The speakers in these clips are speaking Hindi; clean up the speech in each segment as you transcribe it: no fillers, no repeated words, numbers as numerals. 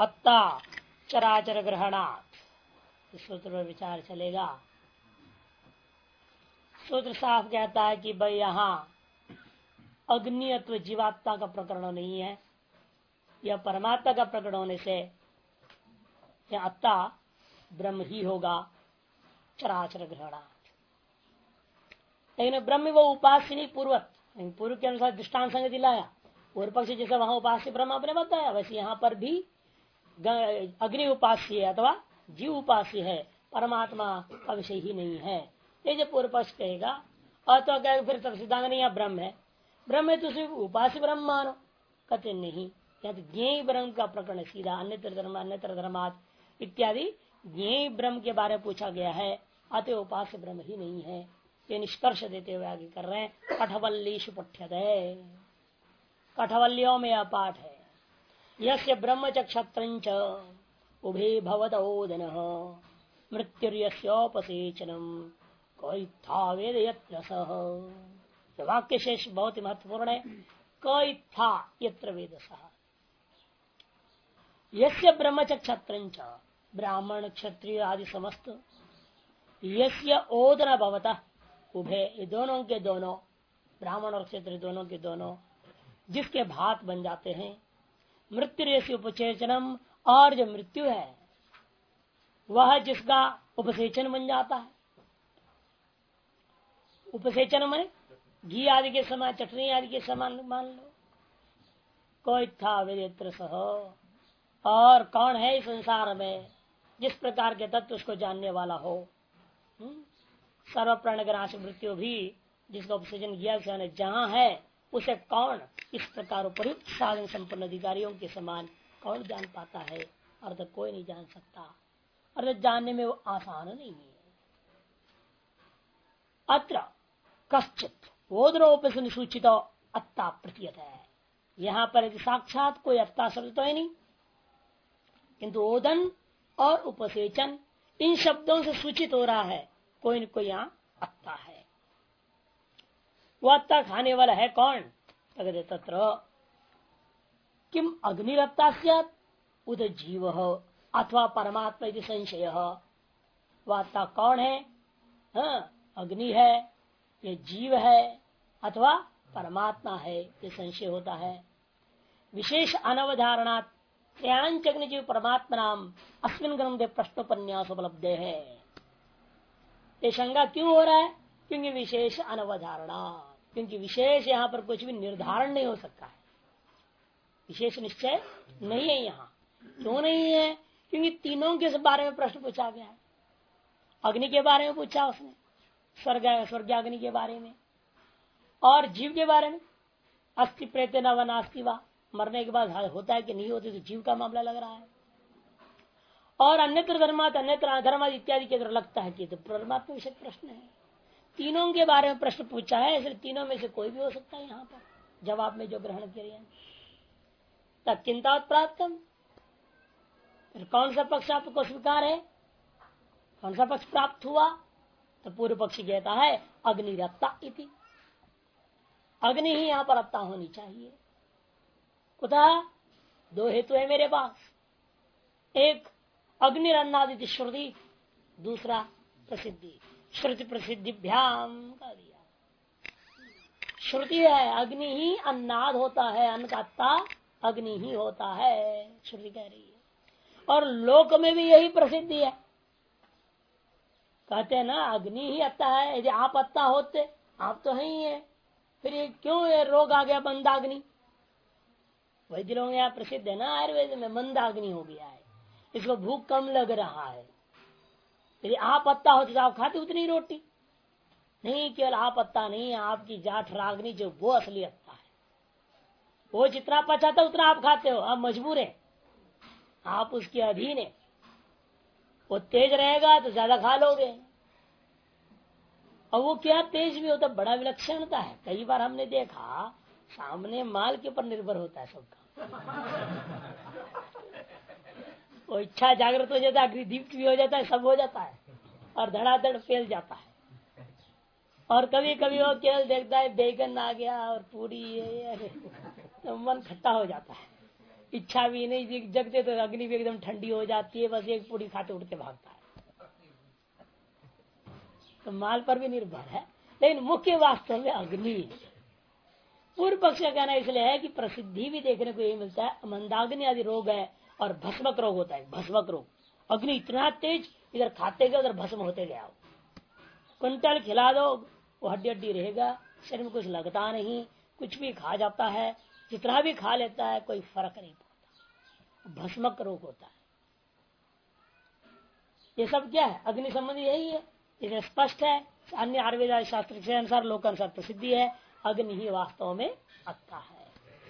अत्ता चराचर ग्रहणात्, इस सूत्र पर विचार चलेगा। सूत्र साफ कहता है कि भाई यहाँ अग्नि अथवा जीवात्मा का प्रकरण नहीं है, यह परमात्मा का प्रकरण होने से यह अत्ता ब्रह्म ही होगा चराचर ग्रहणात्। लेकिन ब्रह्म वो उपास्य नहीं पूर्वत, पूर्व के अनुसार दृष्टांत संग दिलाया। पूर्व पक्ष जैसे वहां उपास्य ब्रह्म आपने बताया, वैसे यहाँ पर भी अग्नि उपास्य है अथवा जीव उपास्य है, परमात्मा का विषय ही नहीं है। ये जो पूर्व पक्ष कहेगा और तो कहेगा फिर तब सिद्धांत नहीं ब्रह्म है, ब्रह्म है तो सिर्फ उपास्य ब्रह्म मानो, कहते नहीं। या तो ज्ञेय ब्रह्म का प्रकरण सीधा अन्यत्र धर्मात् इत्यादि ज्ञेय ब्रह्म के बारे में पूछा गया है, अतः उपास्य ब्रह्म ही नहीं है। ये निष्कर्ष देते हुए आगे कर रहे हैं। कठवल्लीषु पठ्यते, कठवल्लियों में यह पाठ है। यस्य ब्रह्म च क्षत्रंच उभे भवदोदन मृत्युर्यस्योपसेचनम कोई था वेद यत्र सह। वाक्य शेष बहुत ही महत्वपूर्ण है। कोई था यत्र वेद सह। यस्य ब्रह्म च क्षत्रंच, ब्राह्मण क्षत्रिय आदि समस्त, यस्य ओदन भवतः उभे, ये दोनों के दोनों, ब्राह्मण और क्षत्रिय दोनों के दोनों जिसके भात बन जाते हैं, मृत्यु उपसेचनम, और जो मृत्यु है वह जिसका उपसेचन बन जाता है। उपसेचन में घी आदि के समान, चटनी आदि के समान मान लो। कोई था वेदेत्र सह, और कौन है इस संसार में जिस प्रकार के तत्व उसको जानने वाला हो। सर्व प्राण ग्रास मृत्यु भी जिसका उपसेचन किया जहाँ है, उसे कौन इस प्रकार उपयुक्त साधन संपन्न अधिकारियों के समान कौन जान पाता है, और तो कोई नहीं जान सकता, और तो जानने में वो आसान नहीं है। अत्र कश्चित ओदनोपसन सूचित अत्ता प्रतीयत है। यहाँ पर साक्षात कोई अत्ता शब्द तो है नहीं, किंतु ओदन और उपसेचन इन शब्दों से सूचित हो रहा है कोई न कोई यहाँ अत्ता है। वह अत्ता खाने वाला है कौन? तत्र किम अग्निरत्ता स्यात् उद जीव अथवा परमात्मा यदि संशय। वह अत्ता कौन है? अग्नि है, ये जीव है, अथवा परमात्मा है, ये संशय होता है। विशेष अनवधारणा त्रयांचग्नि जीव परमात्मा नाम अस्मिन ग्रंथे प्रश्नोपन्यास उपलब्ध है। ये शंका क्यों हो रहा है? क्योंकि विशेष अनवधारणा, क्योंकि विशेष यहाँ पर कुछ भी निर्धारण नहीं हो सकता है, विशेष निश्चय नहीं है यहाँ। क्यों नहीं है? क्योंकि तीनों के बारे में प्रश्न पूछा गया है। अग्नि के बारे में पूछा उसने, स्वर्गाग्नि के बारे में, और जीव के बारे में अस्थि प्रेत न व नास्ति वा, मरने के बाद होता है कि नहीं होती, तो जीव का मामला लग रहा है। और अन्यत्र धर्मात अन्यत्र अधर्मात इत्यादि के अंदर लगता है कि तो परमात्मा विषय प्रश्न है। तीनों के बारे में प्रश्न पूछा है, इसलिए तीनों में से कोई भी हो सकता है। यहाँ पर जवाब में जो ग्रहण किया तब चिंता प्राप्त, फिर कौन सा पक्ष आपको स्वीकार है, कौन सा पक्ष प्राप्त हुआ? तो पूर्व पक्षी कहता है अग्निरत्ता इति, अग्नि ही यहाँ पर अत्ता होनी चाहिए। कुतः दो हेतु है मेरे पास, एक अग्निरन्नादिति श्रुति, दूसरा प्रसिद्धि। श्रुति प्रसिद्धिभ्याम का दिया, श्रुति है अग्नि ही अन्नाद होता है, अन्न का अत्ता अग्नि ही होता है, श्रुति कह रही है। और लोक में भी यही प्रसिद्धि है, कहते हैं ना अग्नि ही अत्ता है। यदि आप अत्ता होते, आप तो है ही है, फिर ये क्यों ये रोग आ गया मंदाग्नि? वैद्य लोग यहाँ प्रसिद्ध है ना आयुर्वेद में, मंदाग्नि हो गया है, इसको भूख कम लग रहा है। यदि आप पत्ता होते तो आप खाते उतनी रोटी नहीं। केवल आप पत्ता नहीं, आपकी जाठ रागनी जो वो असली अत्ता है, वो जितना पचाता उतना आप खाते हो, आप मजबूर है, आप उसके अधीन है। वो तेज रहेगा तो ज्यादा खा लोगे, और वो क्या तेज भी होता, बड़ा विलक्षणता है। कई बार हमने देखा सामने माल के ऊपर निर्भर होता है सबका। वो इच्छा जागृत हो जाता है, अग्निदीप्त भी हो जाता है, सब हो जाता है, और धड़ाधड़ फैल जाता है। और कभी कभी वो केवल देखता है बैगन आ गया और पूरी तो मन खट्टा हो जाता है। इच्छा भी नहीं, जगते तो अग्नि भी एकदम ठंडी हो जाती है, बस एक पूरी खाते उठ के भागता है। तो माल पर भी निर्भर है, लेकिन मुख्य वास्तव में अग्नि है। पूर्व पक्ष का कहना इसलिए है कि प्रसिद्धि भी देखने को यही मिलता है, मंदाग्नि आदि रोग है और भस्मक रोग होता है। भस्मक रोग, अग्नि इतना तेज, इधर खाते गए उधर भस्म होते गया। कुंटल खिला दो वो हड्डी हड्डी रहेगा, शरीर में कुछ लगता नहीं, कुछ भी खा जाता है, जितना भी खा लेता है कोई फर्क नहीं पड़ता, भस्मक रोग होता है। ये सब क्या है, अग्नि संबंधी यही है। इसे स्पष्ट है, अन्य आयुर्वेद शास्त्र के अनुसार, लोक अनुसार प्रसिद्धि है, अग्नि ही वास्तव में अत्ता है।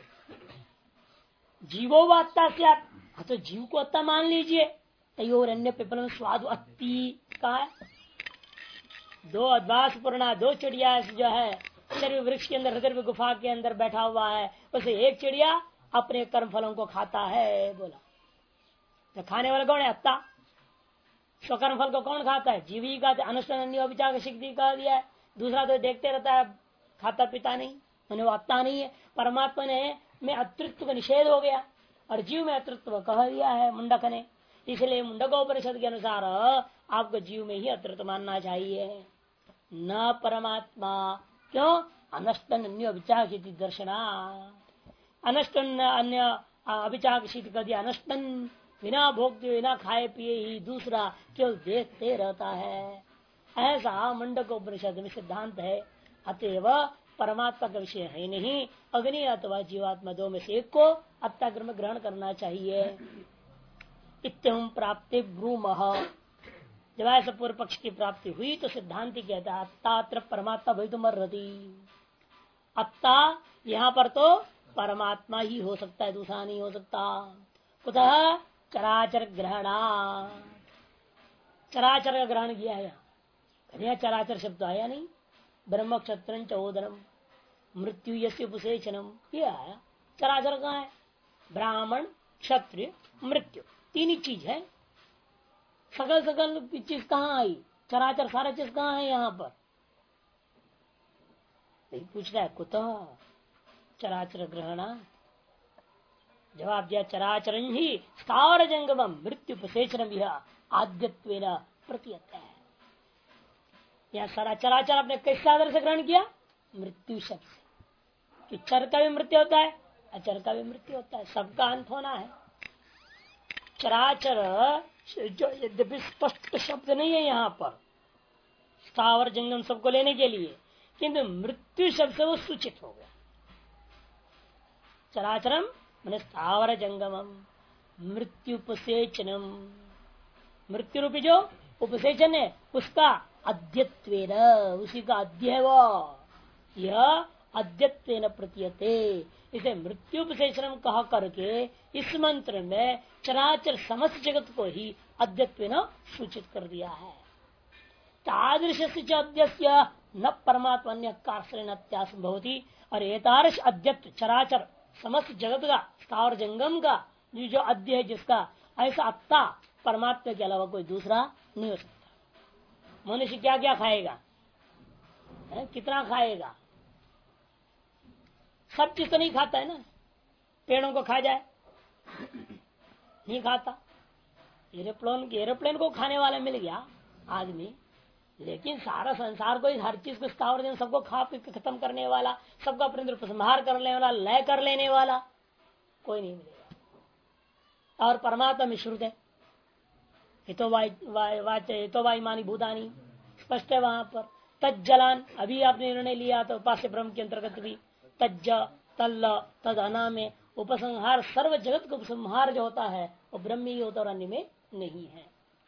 जीवो व अत्ता से आप, हाँ तो जीव को अत्ता मान लीजिए। तयोर अन्य पिपल स्वादु अत्ति का है। दो अद्वास पूर्णा, दो चिड़िया जो है शरीर वृक्ष के अंदर, हृदय गुफा के अंदर बैठा हुआ है, उसे एक चिड़िया अपने कर्म फलों को खाता है। बोला तो खाने वाला कौन है, अत्ता। स्वकर्म फल को कौन खाता है, जीवी का अनुष्ठान शक्ति का दिया है। दूसरा तो देखते रहता है, खाता पीता नहीं, मैंने वो अत्ता नहीं है। परमात्मा ने में अतृत्व का निषेध हो गया और जीव में अतृत्व कह दिया है मुंडक ने। इसलिए मुंडकोपनिषद के अनुसार आपको जीव में ही अतृत्व मानना चाहिए, न परमात्मा। क्यों, अनष्टन अन्य अभिचाक्षित दर्शना, अनष्टन अन्य अभिचाक्षित कर दिया। अनष्टन बिना भोगते बिना खाए पिए ही दूसरा केवल देखते रहता है, ऐसा मुंडकोपनिषद में सिद्धांत है। अतएव परमात्मा का विषय है नहीं, अग्नि अथवा जीवात्मा दो में से एक को अत्याग्रह ग्रहण करना चाहिए। इत्यम प्राप्ति ब्रूमः, जब ऐसा पूर्व पक्ष की प्राप्ति हुई तो सिद्धांति कहता है अत्तात्र परमात्मा भवितुमर्हति। अत्ता यहाँ पर तो परमात्मा ही हो सकता है, दूसरा नहीं हो सकता। कुतः चराचर ग्रहणा, चराचर का ग्रहण किया है यहाँ, चराचर शब्द आया नहीं। ब्रह्म क्षत्र चौदनम मृत्यु यस्य उपसेचनम, ये आया। चराचर कहाँ है, ब्राह्मण क्षत्रिय मृत्यु, तीन ही चीज है। सकल सकल चीज कहाँ आई, चराचर सारा चीज कहाँ है यहाँ पर। नहीं पूछ रहा है कुतः चराचर ग्रहणा, जवाब दिया चराचरण ही स्थावर जंगमम मृत्यु उपसेचनम यह आद्यत्वेन प्रतीयत है। यह सारा चराचर आपने किस आधार से ग्रहण किया, मृत्यु शब्द से, कि चर का भी मृत्यु होता है अचर का भी मृत्यु होता है, सबका अंत होना है। चराचर जो यद्यपि स्पष्ट शब्द नहीं है यहाँ पर स्थावर जंगम सबको लेने के लिए, किंतु मृत्यु शब्द से वो सूचित हो गया। चराचरम मैंने स्थावर जंगमम मृत्यु उपसेचनम, मृत्यु रूपी जो उपसेचन है उसका अद्यत्वेन, उसी का अद्य है वो, यह अद्यत्वेन प्रतीयते। इसे मृत्यु उपसेचनम कहा करके इस मंत्र में चराचर समस्त जगत को ही अद्यत्वेन सूचित कर दिया है। तादृश अद्यस्य न परमात्मा अन्य अत्यासंभवती, और एतादृश अद्यत्व चराचर समस्त जगत का स्थावर जंगम का जो अद्य है जिसका, ऐसा अत्ता परमात्मा के अलावा कोई दूसरा नहीं हो सकता। मनुष्य क्या क्या खाएगा है? कितना खाएगा, सब चीज तो नहीं खाता है ना। पेड़ों को खा जाए नहीं खाता, एरोप्लेन को खाने वाला मिल गया आदमी, लेकिन सारा संसार को हर चीज को स्थावर सबको खा पी खत्म करने वाला, सबका अपने अंदर उपसंहार करने वाला, लय कर लेने वाला कोई नहीं मिलेगा। और परमात्मा में श्रुत है हितो वायुमानी भूतानी, स्पष्ट है वहां पर। तज्जलान अभी आपने निर्णय लिया तो उपास्य ब्रह्म के अंतर्गत भी तज्ज तल्ल तद अना में उपसंहार, सर्व जगत का उपसंहार जो होता है वो ब्रह्म ही होता और अन्य में नहीं है।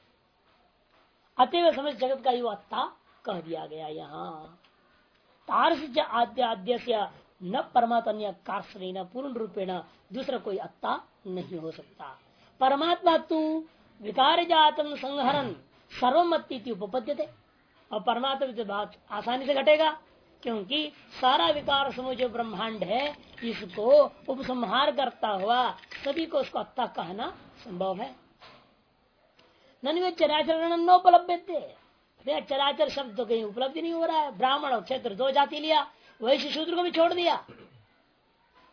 अतएव समस्त जगत का युवा अत्ता कह दिया गया यहाँ। तारस आद्य आद्य से न परमात्मा कार्य न पूर्ण रूपेण दूसरा कोई अत्ता नहीं हो सकता। परमात्मा तू विकार जातम संहरन सर्वमत्ति उपपद्यते, और परमात्मा की बात आसानी से घटेगा क्योंकि सारा विकार समूह जो ब्रह्मांड है इसको उपसंहार करता हुआ सभी को उसको अत्ता कहना संभव है। नन्वे चराचर नोपलब्ध थे, चराचर शब्द तो कहीं उपलब्धि नहीं हो रहा है। ब्राह्मण और क्षेत्र दो जाति लिया, वैश्य शूद्र को भी छोड़ दिया,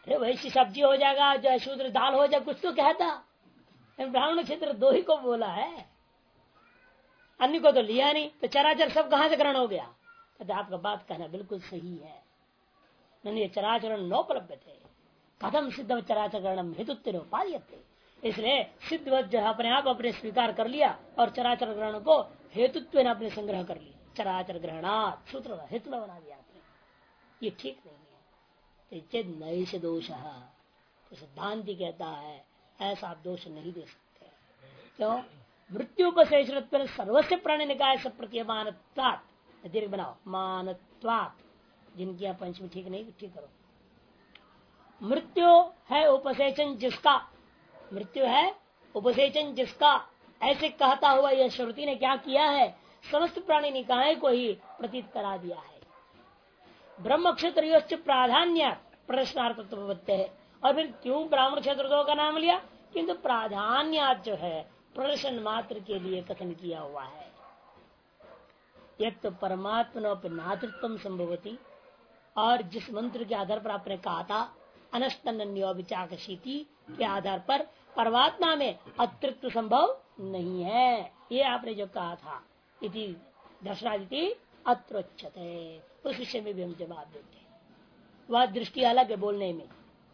अरे वैसी सब्जी हो जाएगा, जो शूद्र दाल हो जाए, कुछ तो कहता। ब्राह्मण क्षेत्र दो ही को बोला है, अन्य को तो लिया नहीं, तो चराचर सब कहां से ग्रहण हो गया? कहते आपका बात कहना बिल्कुल सही है। नहीं, चराचरण नोपलब्ध थे, कथम सिद्ध चराचर ग्रहण हेतु पाल्यते। इसलिए सिद्ध जो अपने आप अपने स्वीकार कर लिया और चराचर ग्रहण को हेतुत्व ने अपने संग्रह कर लिया। चराचर ग्रहणात् सूत्र हेतु बना दिया आपने, ये ठीक नहीं है। चेत नैष दोष, तो सिद्धांति कहता है ऐसा आप दोष नहीं दे सकते। क्यों? मृत्युपशेष सर्वस्व प्राणी निकाय से प्रतीयमानत्वात्, दीर्घ बनाओ, मानत्वात्, जिनकी आप पंचमी ठीक नहीं, ठीक करो। मृत्यु है उपसेचन जिसका, मृत्यु है उपसेचन जिसका, ऐसे कहता हुआ यह श्रुति ने क्या किया है? समस्त प्राणी निकाय को ही प्रतीत करा दिया है। ब्रह्म क्षेत्र प्राधान्य प्रश्नार्थत्व है। और फिर क्यों ब्राह्मण क्षेत्र दो का नाम लिया? किंतु प्राधान्य जो है प्रदर्शन मात्र के लिए कथन किया हुआ है। यह तो परमात्मा नातृत्व संभवती, और जिस मंत्र के आधार पर आपने कहा था अनष्टन्योचाकशीति के आधार पर परमात्मा में अतृत्व संभव नहीं है, ये आपने जो कहा था इति दर्शनादिति अत्रोच्यते, उस विषय में भी हम जवाब देते हैं। वह दृष्टि अलग है बोलने में।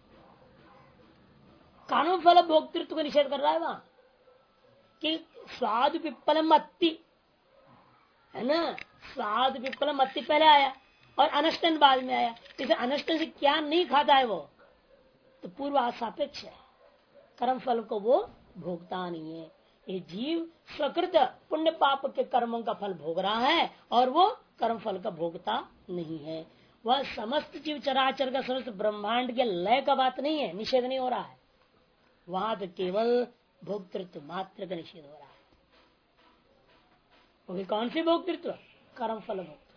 कानून फल भोक्तृत्व को निषेध कर रहा है वहां कि स्वाद विप्लम अति है ना, स्वाद विप्लम अति पहले आया और अनष्टन बाद में आया। इसे अनष्टन से क्या नहीं खाता है वो, तो पूर्व सापेक्ष है, कर्म फल को वो भोगता नहीं है। ये जीव स्वकृत पुण्य पाप के कर्मों का फल भोग रहा है और वो कर्म फल का भोगता नहीं है। वह समस्त जीव चराचर का समस्त ब्रह्मांड के लय का बात नहीं है, निषेध नहीं हो रहा है वहां, तो केवल भोक्तृत्व मात्र का निषेध हो रहा है। वो भी कौन सी भोक्तृत्व? कर्म फल भोक्तृत्व।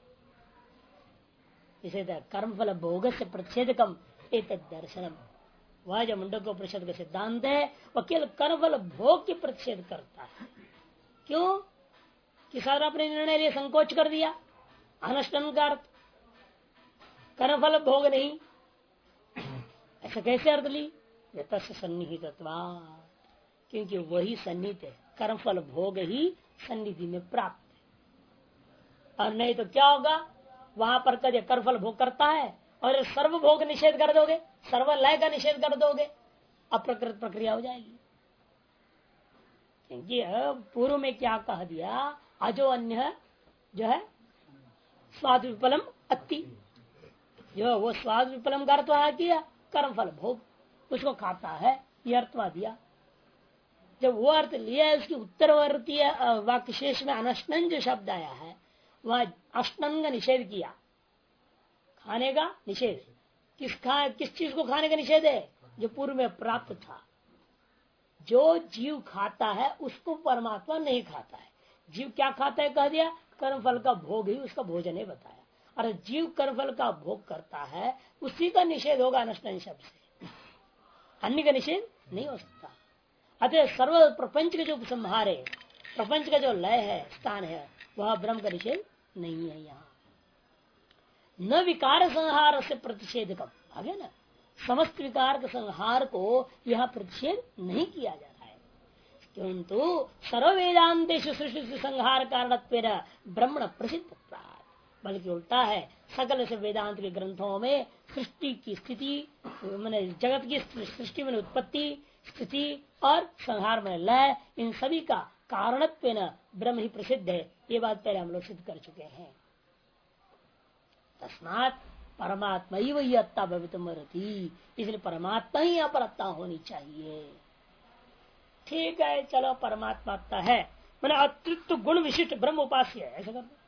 इसे कर्म फल भोग से प्रतिषेधकम एक दर्शनम, वह जो मुंडको परिषद का सिद्धांत है वह केवल कर्म फल भोग की प्रतिषेध करता है। क्यों? कि सारा अपने निर्णय लिए संकोच कर दिया, अनष्टन का अर्थ कर्म फल भोग नहीं, ऐसा कैसे अर्थ ली? सन्निहित, क्योंकि वही सन्निहित है, कर्म फल भोग ही सन्निधि में प्राप्त है। और नहीं तो क्या होगा, वहां पर कभी कर्म फल भोग करता है और सर्व भोग निषेध कर दोगे, सर्वलय का निषेध कर दोगे, अप्रकृत प्रक्रिया हो जाएगी। क्योंकि पूर्व में क्या कह दिया, अजो अन्य जो है स्वाद विफलम अति, जो वो स्वाद विफलम का अर्थ किया कर्म फल भोग, उसको खाता है, ये अर्थवा दिया। जब वो अर्थ लिया है, उसकी उत्तरवर्ती वाक्य शेष में अनष्टन जो शब्द आया है वह अष्टन का निषेध किया, खाने का निषेध। किस चीज को खाने का निषेध है? जो पूर्व में प्राप्त था। जो जीव खाता है उसको परमात्मा नहीं खाता है। जीव क्या खाता है कह दिया, कर्मफल का भोग ही उसका भोजन है बताया। और जीव कर्मफल का भोग करता है उसी का निषेध होगा अनष्टन शब्द से, अन्य का निषेध नहीं हो सकता। अतः सर्व प्रपंच का जो संहार है, प्रपंच का जो लय है, स्थान है, वह ब्रह्म का निषेध नहीं है। यहाँ न विकार संहार से प्रतिषेधकम आगे ना, समस्त विकार के संहार को यह प्रतिषेध नहीं किया जा रहा है। किंतु सर्व वेदांतेषु सृष्टि संहार कारणत्वेन ब्रह्मण प्रसिद्ध, बल्कि उल्टा है, सकल से वेदांत के ग्रंथों में सृष्टि की स्थिति मैंने जगत की सृष्टि में उत्पत्ति, स्थिति और संहार में लय, इन सभी का कारणत्वेन ब्रह्म ही प्रसिद्ध है। ये बात पहले हम लोग सिद्ध कर चुके हैं। तस्मात् परमात्मा ही वही अत्ता भवितुमर्हति, इसलिए परमात्मा ही यहाँ पर अत्ता होनी चाहिए। ठीक है, चलो परमात्मा अत्ता है, मैंने अतृत्व गुण विशिष्ट ब्रह्म उपास्य है, ऐसा कर दो।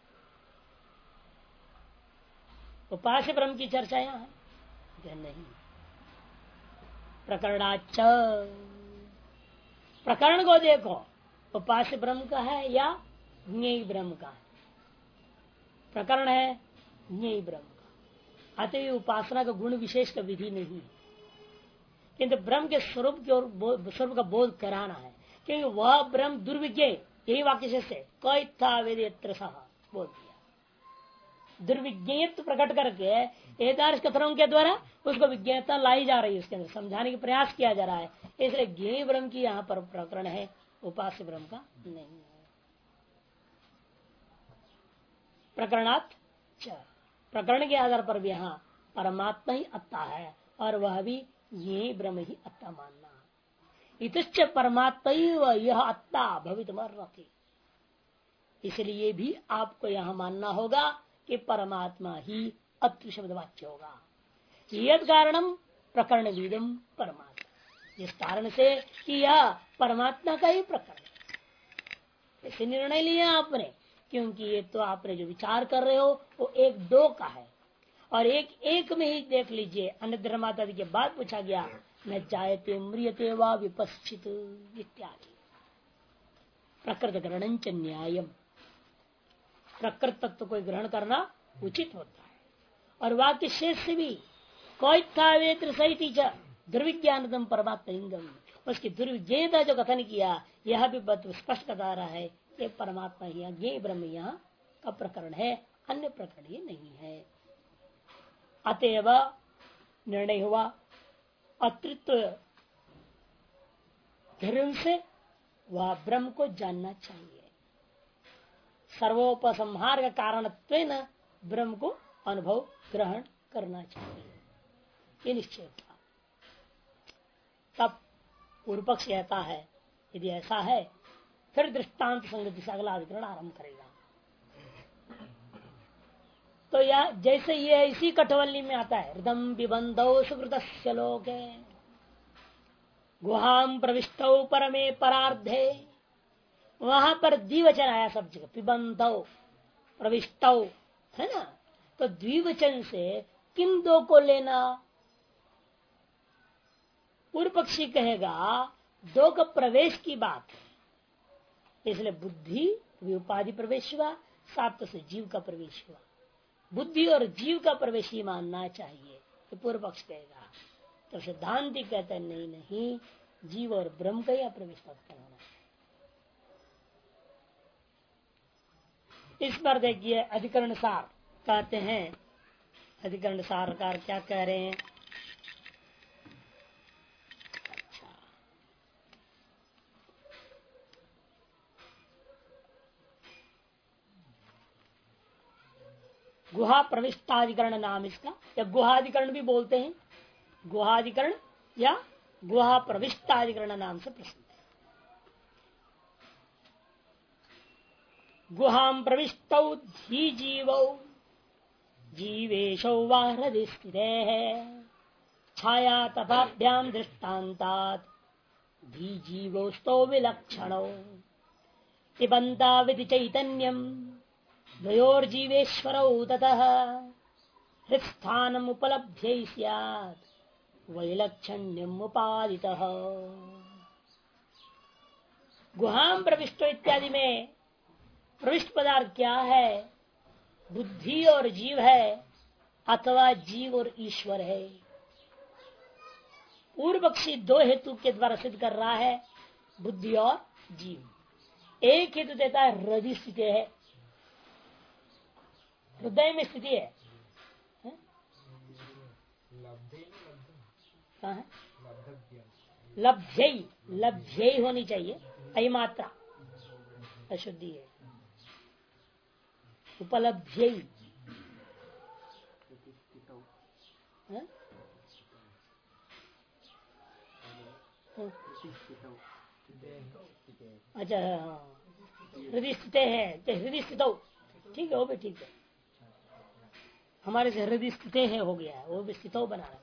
उपास्य ब्रह्म की चर्चा यहाँ है नहीं। प्रकरणाच, प्रकरण को देखो, उपास्य ब्रह्म का है या ज्ञेय ब्रह्म का है? प्रकरण है ज्ञेय ब्रह्म का, अतः उपासना का गुण विशेष का विधि नहीं है, किंतु ब्रह्म के स्वरूप की ओर स्वरूप का बोध कराना है। क्योंकि वह ब्रह्म दुर्विज्ञ, यही वाक्य से कोई था वेद सह बोल दिया। दुर्विज्ञेयत्व प्रकट करके एदार्श कथनों के द्वारा उसको विज्ञता लाई जा रही है, उसके अंदर समझाने का प्रयास किया जा रहा है। इसलिए ज्ञेय ब्रह्म की यहाँ पर प्रकरण है, उपास्य ब्रह्म का नहीं है। प्रकरणात् प्रकरण के आधार पर भी यहाँ परमात्मा ही अत्ता है और वह भी ये ब्रह्म ही अत्ता मानना। इतश्च परमात्मा यह अत्ता भवितुमर्हति, इसलिए भी आपको यह मानना होगा कि परमात्मा ही अत्र शब्द वाच्य होगा। यद कारणम प्रकरण विदम परमात्मा, जिस कारण से कि यह परमात्मा का ही प्रकरण, ऐसे निर्णय लिया आपने, क्योंकि ये तो आपने जो विचार कर रहे हो वो एक दो का है और एक एक में ही देख लीजिए। अन्य धर्माता के बाद पूछा गया न जायते म्रियते वा विपश्चित इत्यादि। प्रकृत ग्रहण च न्यायम, प्रकृत तत्व को ग्रहण करना उचित होता है। और वाक्य शेष से भी कोई सहित दुर्विज्ञानतम परमात्मा लिंगम, उसकी दुर्विज्ञता जो कथन किया यह भी स्पष्ट बता रहा है ये परमात्मा ही ज्ञेय ब्रह्म यहाँ का प्रकरण है, अन्य प्रकरण ये नहीं है। अतएव निर्णय हुआ अतृत्व धर्म से वह ब्रह्म को जानना चाहिए। सर्वोपसंहार का कारणत्वेन ब्रह्म को अनुभव ग्रहण करना चाहिए, ये निश्चय था। तब पूर्व पक्ष कहता है यदि ऐसा है फिर दृष्टांत संगति से अगला अधिकरण आरंभ करेगा। तो यह जैसे ये इसी कठवल्ली में आता है, हृदम पिबंधौ सुकृतस्य लोके गुहाम प्रविष्टौ परमे परार्धे, वहां पर द्विवचन आया सब जगह, पिबंधौ प्रविष्टौ है ना। तो द्विवचन से किन दो को लेना? पूर्व पक्षी कहेगा दो का प्रवेश की बात है, इसलिए बुद्धि उपाधि प्रवेश हुआ, सात से जीव का प्रवेश हुआ, बुद्धि और जीव का प्रवेश ही मानना चाहिए, तो पूर्व पक्ष कहेगा। तो सिद्धांति कहते हैं नहीं नहीं, जीव और ब्रह्म का ही प्रवेश होना है। इस पर देखिए अधिकरण सार कहते हैं, अधिकरण सारकार क्या कह रहे हैं? गुहा प्रविष्टाधिकरण नाम इसका, या गुहाधिकरण भी बोलते हैं, गुहाधिकरण या गुहा प्रविष्टाधिकरण नाम से प्रसिद्ध है। गुहाम प्रविष्टौ धी जीवौ जीवेशौ वा हृदि स्थिते छाया तथाभ्याम दृष्टान्तात् धी जीवोस्तौ विलक्षणौ पिबन्ता विधि चैतन्यम द्वयोर्जीवेश्वरौ ततः हृत्स्थानम् उपलभ्य स्यात् वैलक्षण्यम् उपादितः। गुहाम प्रविष्टो इत्यादि में प्रविष्ट पदार्थ क्या है? बुद्धि और जीव है अथवा जीव और ईश्वर है। पूर्व पक्षी दो हेतु के द्वारा सिद्ध कर रहा है, बुद्धि और जीव। एक हेतु देता है हृदय स्थिति है, हृदय में स्थिति है, कहाँ है? लभ्यई, लभ्यई होनी चाहिए, अई मात्रा अशुद्धि है। उपलब्ध्यई अच्छा, हृदय स्थित है, हृदय स्थित, ठीक है, वो भी ठीक है। हमारे से हृदय स्थित है हो गया है, वो भी स्थित बना रहा है।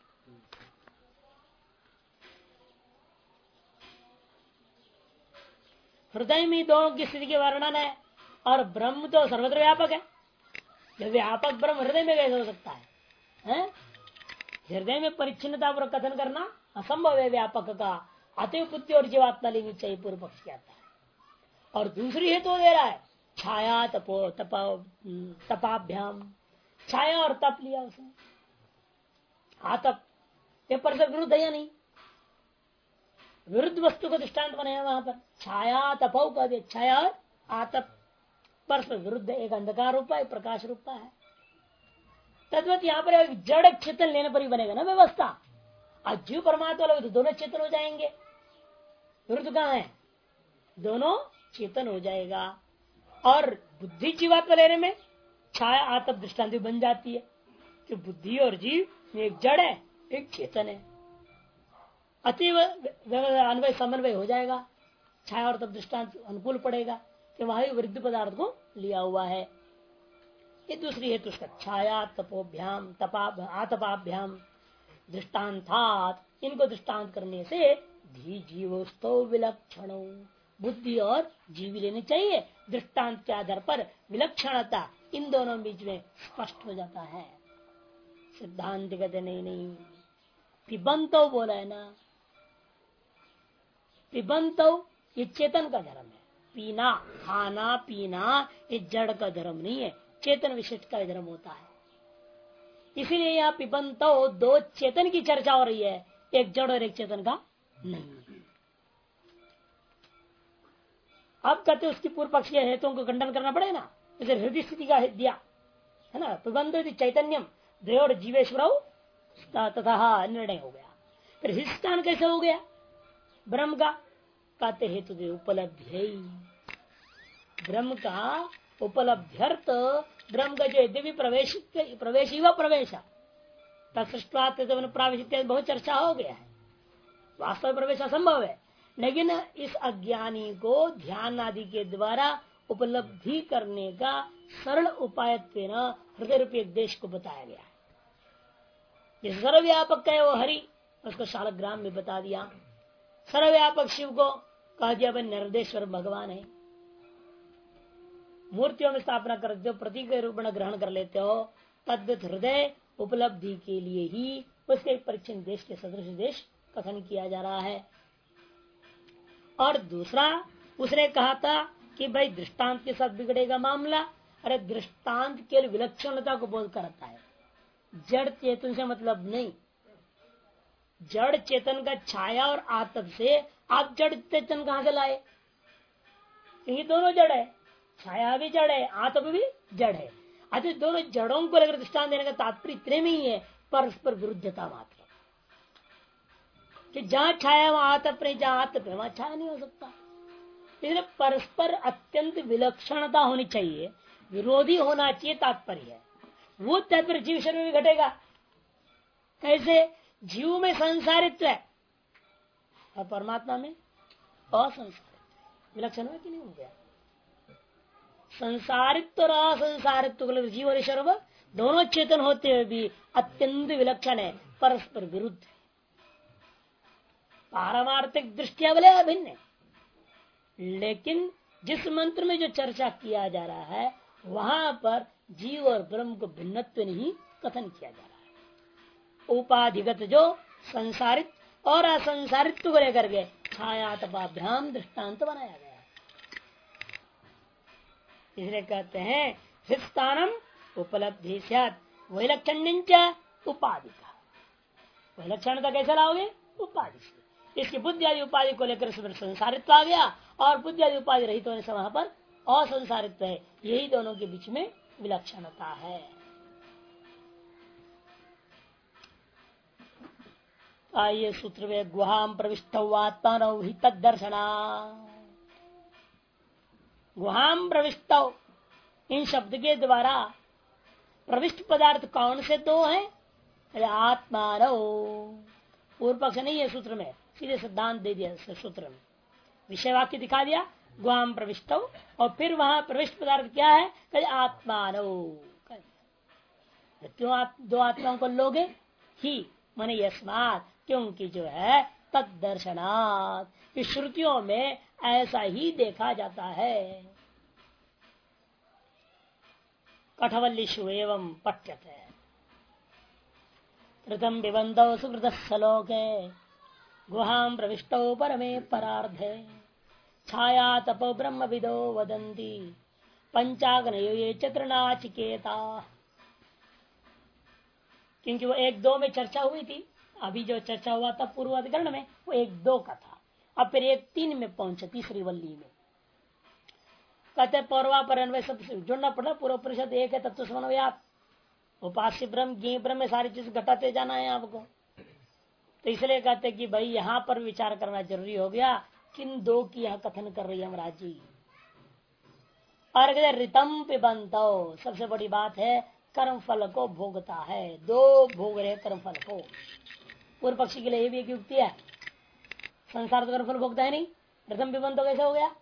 हृदय में दोनों की स्थिति के वर्णन है, और ब्रह्म तो सर्वत्र व्यापक है। जब व्यापक ब्रह्म हृदय में कैसे हो सकता है? हृदय में परिच्छिन्नता पर कथन करना असंभव है व्यापक का। अतएव बुद्धि और जीवात्मा लेनी चाहिए, पूर्व पक्ष कहता है। और दूसरी हेतु तो दे रहा है छाया तपो तपाभ्याम, छाया और तप लिया उसने। आतप ये पर से विरुद्ध है या नहीं? विरुद्ध वस्तु का दृष्टांत बनाया वहां पर। छाया तपो का दे, छाया और आतप परस्पर विरुद्ध, एक अंधकार रूपा है, एक प्रकाश रूपा है। तद्वत यहाँ पर जड़ चेतन लेने पर ही बनेगा ना व्यवस्था। आज जीव परमात्मा वाले तो दोनों चेतन हो जाएंगे, विरुद्ध कहाँ है, दोनों चेतन हो जाएगा। और बुद्धि जीवात्मा लेने में छाया आत्म दृष्टांत बन जाती है कि बुद्धि और जीव एक जड़ है एक चेतन है, अतीव अन्वय समन्वय हो जाएगा। छाया और तब दृष्टांत अनुकूल पड़ेगा कि वहां विरुद्ध पदार्थ को लिया हुआ है। ये दूसरी हेतु उसका छाया तपोभ्याम आतपाभ्याम दृष्टान्तात्, इनको दृष्टांत करने से धी जीवोस्तो विलक्षण, बुद्धि और जीव लेनी चाहिए। दृष्टांत के आधार पर विलक्षणता इन दोनों बीच में स्पष्ट हो जाता है। सिद्धांत कहते नहीं पिबंतो बोला है ना, पिबंतो ये चेतन का धर्म है। पीना खाना पीना ये जड़ का धर्म नहीं है, चेतन विशिष्ट का धर्म होता है। इसीलिए यहाँ पिबंतो दो चेतन की चर्चा हो रही है, एक जड़ और एक चेतन का नहीं। अब कहते उसकी पूर्व पक्ष के हेतुओं को खंडन करना पड़ेगा ना, जैसे हृदय स्थिति का दिया है ना, पिबंतो चैतन्यम द्वय और जीवेश्वर तथा निर्णय हो गया। फिर हिस्तान कैसे हो गया ब्रह्म का, कहते हेतु दे उपलब्धि, ब्रह्म का उपलब्ध्यर्थ ब्रह्म का जो यद्यपि प्रवेश ही वह प्रवेश तत्सृष्टात् प्रवेश इत्यादि बहुत चर्चा हो गया है, वास्तव प्रवेश असंभव है। लेकिन इस अज्ञानी को ध्यान आदि के द्वारा उपलब्धि करने का सरल उपाय हृदय रूपी देश को बताया गया है। जिस सर्वव्यापक है वो हरि, उसको शालग्राम में बता दिया। सर्वव्यापक शिव को कह दिया भाई निर्देश्वर भगवान है। मूर्तियों में स्थापना करते हो, प्रतीक के रूप में ग्रहण कर लेते हो, तद्वत हृदय उपलब्धि के लिए ही उसके परिचिन देश के सदृश देश कथन किया जा रहा है। और दूसरा उसने कहा था कि भाई दृष्टांत के साथ बिगड़ेगा मामला। अरे दृष्टांत के विलक्षणता को बोध करता है, जड़ चेतन से मतलब नहीं। जड़ चेतन का छाया और आतप से आप जड़ चेतन कहां से लाए, क्योंकि दोनों जड़ है, छाया भी जड़ है आतप भी जड़ है। अतः दोनों जड़ों को लेकर दृष्टांत देने का तात्पर्य इतने में ही है, परस्पर विरुद्धता मात्र कि जहां छाया वहां आतप नहीं, जहां आतप है वहां छाया नहीं हो सकता। इसलिए परस्पर अत्यंत विलक्षणता होनी चाहिए, विरोधी होना चाहिए तात्पर्य है। वो तात्पर्य जीव शरीर में घटेगा कैसे, जीव में संसारित्व है और परमात्मा में असंसारित्व। विलक्षण है कि नहीं हो गया, संसारित्व और असंसारित्व जीव और ईश्वर दोनों चेतन होते हुए भी अत्यंत विलक्षण है, परस्पर विरुद्ध है, पारमार्थिक दृष्टिया भले अभिन्न है। लेकिन जिस मंत्र में जो चर्चा किया जा रहा है वहां पर जीव और ब्रह्म को भिन्नत्व नहीं कथन किया जा रहा है। उपाधिगत जो संसारित और असंसारित्व को लेकर के छाया तपाभ्याम दृष्टांत बनाया गया है। इसलिए कहते हैं स्थानम उपलब्धि विलक्षण उपाधि का, विलक्षणता कैसे लाओगे, उपाधि से। इसकी बुद्धि आदि उपाधि को लेकर संसारित्व आ गया और बुद्धि आदि उपाधि रहित होने से वहां पर असंसारित्व है। यही दोनों के बीच में विलक्षणता है। आइए सूत्र में गुहाम प्रविष्ट आत्मा ही तदर्शना, गुहाम प्रविष्ट इन शब्द के द्वारा प्रविष्ट पदार्थ कौन से दो हैं, आत्मा पूर्व पक्ष नहीं है सूत्र में, सीधे सिद्धांत दे दिया सूत्र में, विषय वाक्य दिखा दिया गुहाम प्रविष्ट, और फिर वहां प्रविष्ट पदार्थ क्या है, कहे आत्मानो। क्यों दो आत्माओं को लोगे, ही माने यस्मात्, क्योंकि जो है तद्दर्शनात्, इस श्रुतियों में ऐसा ही देखा जाता है। कठवल्लिषु एवं पठ्यते कृतम विबंधौ सुकृत सलोके गुहां प्रविष्टौ परमे परार्धे छाया तपो ब्रह्म विदो वदन्ति पंचाग्नयो ये चतुर्नाचिकेता। क्योंकि वो एक दो में चर्चा हुई थी, अभी जो चर्चा हुआ था पूर्वाधिकरण में वो एक दो का था, अब फिर एक तीन में पहुंचे तीसरी वल्ली में। कहते पौर्वा पर अन्वय सब जुड़ना पड़ा, पूर्व परिषद एक है तत्व समन्वयात, उपास्य ब्रह्म ज्ञेय ब्रह्म में सारी चीज घटाते जाना है आपको। तो इसलिए कहते कि भाई यहाँ पर विचार करना जरूरी हो गया, किन दो की यह कथन कर रही है महाराज जी। और ऋतम पिबंतो, सबसे बड़ी बात है कर्म फल को भोगता है, दो भोग रहे कर्म फल को। पूर्व पक्षी के लिए ये भी एक युक्ति है, संसार तो कर्म फल भोगता है नहीं, ऋतम पिबंतो कैसे हो गया।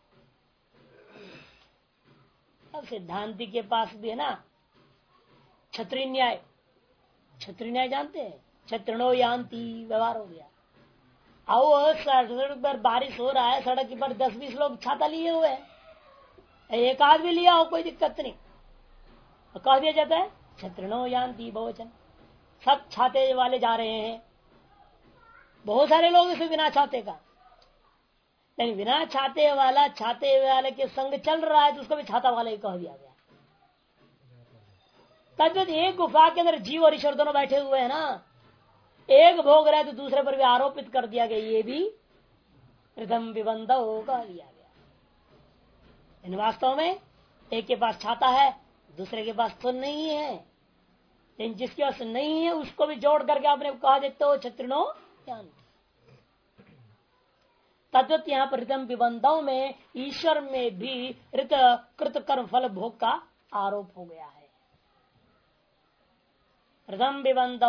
अब सिद्धांति के पास भी है ना क्षत्रिय न्याय, क्षत्रिय न्याय जानते हैं, क्षत्रिणो यान्ति व्यवहार हो गया। आओ सड़क पर बारिश हो रहा है, सड़क पर 10-20 लोग छाता लिए हुए हैं, एक आध भी लिया हो कोई दिक्कत नहीं, कह दिया जाता है क्षत्रिणो यान्ति बहुवचन, सब छाते वाले जा रहे हैं। बहुत सारे लोग इसे बिना छाते का, लेकिन बिना छाते वाले के संग चल रहा है तो उसको भी छाता वाले ही कह दिया गया। तब एक गुफा के अंदर जीव और ईश्वर दोनों बैठे हुए हैं ना, एक भोग रहा है तो दूसरे पर भी आरोपित कर दिया गया, ये भी प्रथम विबंध कह दिया गया। इन वास्तव में एक के पास छाता है, दूसरे के पास तो नहीं है, लेकिन जिसके पास नहीं है उसको भी जोड़ करके आपने कहा देते हो क्षत्रिणो यान्ति। तद्वत यहाँ पर ऋतम विबंधों में ईश्वर में भी ऋत कृत कर्म फल भोग का आरोप हो गया है। ऋतम विबंधो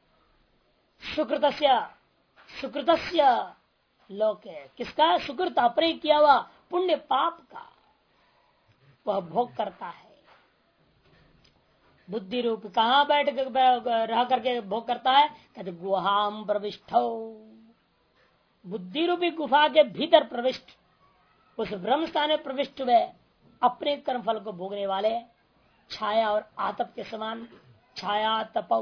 सुकृतस्य लोक है, किसका सुकृत अपने किया हुआ पुण्य पाप का वह भोग करता है। बुद्धि रूप कहाँ बैठ रह करके भोग करता है, कहते गुहाम प्रविष्टो, बुद्धि रूपी गुफा के भीतर प्रविष्ट, उस ब्रह्म स्थान में प्रविष्ट हुए अपने कर्म फल को भोगने वाले छाया और आतप के समान, छाया तपौ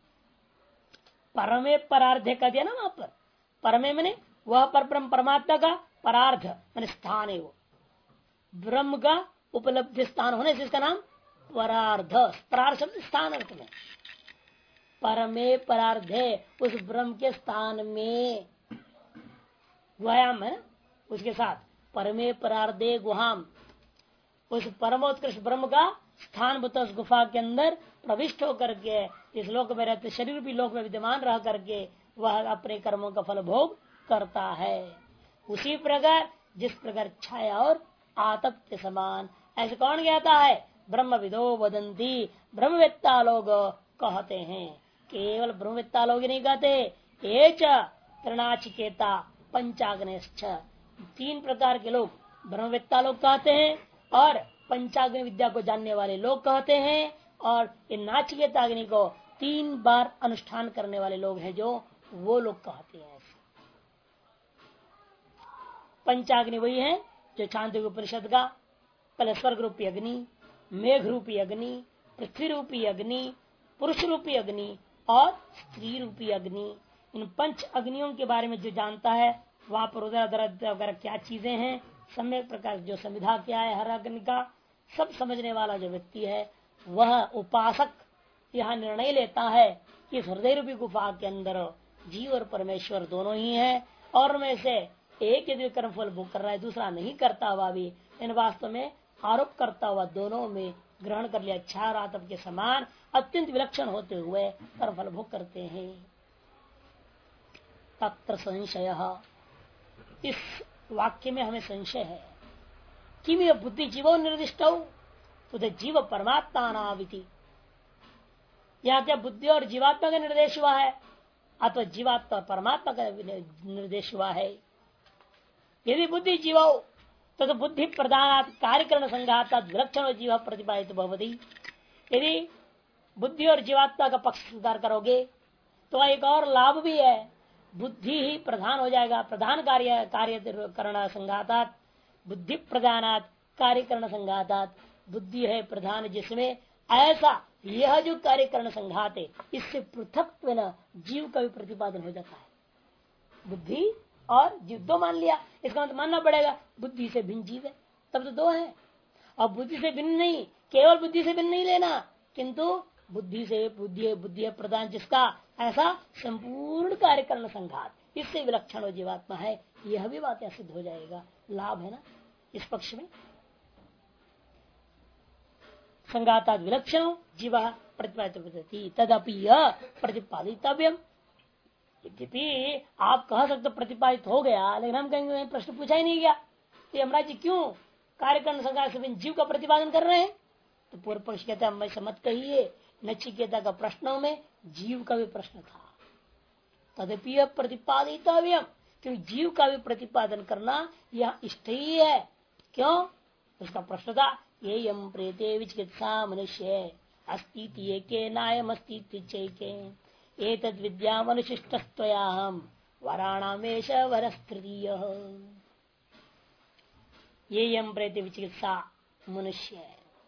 परमे परार्धे का दिया ना वहां पर, परमे मैंने वह पर ब्रह्म परमात्मा का, परार्ध मैंने स्थान है, वो ब्रह्म का उपलब्धि स्थान होने से इसका नाम परार्ध, परार्ध शब्द स्थान अर्थ में, परमे परार्धे उस ब्रह्म के स्थान में, व्यायाम है उसके साथ, परमे परार्धे गुहाम, उस परमोत्कृष्ट ब्रह्म का स्थान बता उस गुफा के अंदर प्रविष्ट होकर के इस लोक में रहते शरीर भी लोक में विद्यमान रह करके वह अपने कर्मों का फल भोग करता है। उसी प्रकार जिस प्रकार छाया और आतप के समान, ऐसे कौन कहता है, ब्रह्म विदो वदंती, ब्रह्मवेत्ता लोग कहते हैं। केवल ब्रह्मवेत्ता लोग नहीं कहते, एच तृणाचिकेता पंचाग्निश्च, 3 प्रकार के लोग ब्रह्मवेत्ता लोग कहते हैं, और पंचाग्नि विद्या को जानने वाले लोग कहते हैं, और ये नाचिकेताग्नि को 3 बार अनुष्ठान करने वाले लोग हैं जो वो लोग कहते हैं। पंचाग्नि वही है जो छांदोग्य उपनिषद का पहले स्वर्ग रूपी अग्नि, मेघ रूपी अग्नि, पृथ्वी रूपी अग्नि, पुरुष रूपी अग्नि और स्त्री रूपी अग्नि, इन 5 अग्नियों के बारे में जो जानता है, वहां पर वगैरह क्या चीजें हैं, सम्यक प्रकार जो संविधा क्या है हर अग्नि का, सब समझने वाला जो व्यक्ति है वह उपासक यह निर्णय लेता है कि हृदय रूपी गुफा के अंदर जीव और परमेश्वर दोनों ही है, और में से एक यदि कर्म फल भोग कर रहा है दूसरा नहीं करता हुआ भी, इन वास्तव में आरोप करता हुआ दोनों में ग्रहण कर लिया, छाया आतप के समान अत्यंत विलक्षण होते हुए कर्म फल भोग करते हैं। तत्र संशय, इस वाक्य में हमें संशय है कि मैं बुद्धि जीवो निर्दिष्ट हूं तो जीव परमात्मा नाविति, यहाँ क्या बुद्धि और जीवात्मा का निर्देश हुआ है अथवा जीवात्मा और परमात्मा का निर्देश हुआ है। यदि बुद्धि जीवो तो बुद्धि प्रधान कार्यकरण संघात विलक्षण जीव प्रतिपादित भवति, यदि बुद्धि और जीवात्मा का पक्ष स्वीकार करोगे तो एक और लाभ भी है, बुद्धि ही प्रधान हो जाएगा, प्रधान कार्यकरण संघातात, बुद्धि प्रधानात कार्यकरण संघातात, बुद्धि है प्रधान जिसमें ऐसा यह जो कार्यकरण संघात है इससे पृथक जीव का भी प्रतिपादन हो जाता है। बुद्धि और जीव दो मान लिया, इसका मतलब मानना पड़ेगा बुद्धि से भिन्न जीव है, तब तो 2 है। और बुद्धि से भिन्न नहीं, केवल बुद्धि से भिन्न नहीं लेना, किंतु बुद्धि से बुद्धि प्रधान जिसका ऐसा संपूर्ण कार्यकरण संघात, इससे विलक्षण हो जीवात्मा है, यह भी बात सिद्ध हो जाएगा, लाभ है ना इस पक्ष में। संगाता विलक्षण जीव प्रतिपादित तदपि यह प्रतिपादितव्यम। यद्यपि आप कह सकते प्रतिपादित हो गया, लेकिन हम कहेंगे प्रश्न पूछा ही नहीं गया, ये हमारा जी क्यों कार्यकरण संगात से जीव का प्रतिपादन कर रहे हैं। तो पूर्व पक्ष कहता है मैं मत कहिए, नचिकेता का प्रश्नों में जीव का भी प्रश्न था, तदपि यह प्रतिपादितव्यम, क्योंकि जीव का भी प्रतिपादन करना यह इष्ट ही है। क्यों? उसका प्रश्न था ये यम प्रेते विचिकित्सा मनुष्य अस्तित्व के नायम अस्तित्व चैके एतद विद्या मनुशिष्टस्त्वयाहम वराणामेश वरस्तृतीय। ये यम प्रेते विचिकित्सा मनुष्य,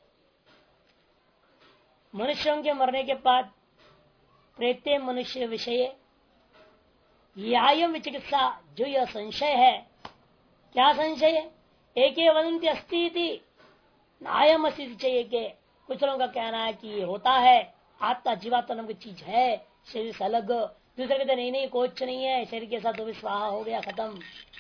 मनुष्यों के मरने के बाद प्रेते मनुष्य विषय यायम विचिकित्सा, जो यह संशय है, क्या संशय है? एक वदंती अस्ति नायम अस्ति चाहिए के, कुछ लोगों का कहना है कि ये होता है, आत्मा जीवात्मा नाम की चीज है शरीर से अलग, दूसरे कहते नहीं नहीं कुछ नहीं है, शरीर के साथ तो स्वाहा हो गया खत्म।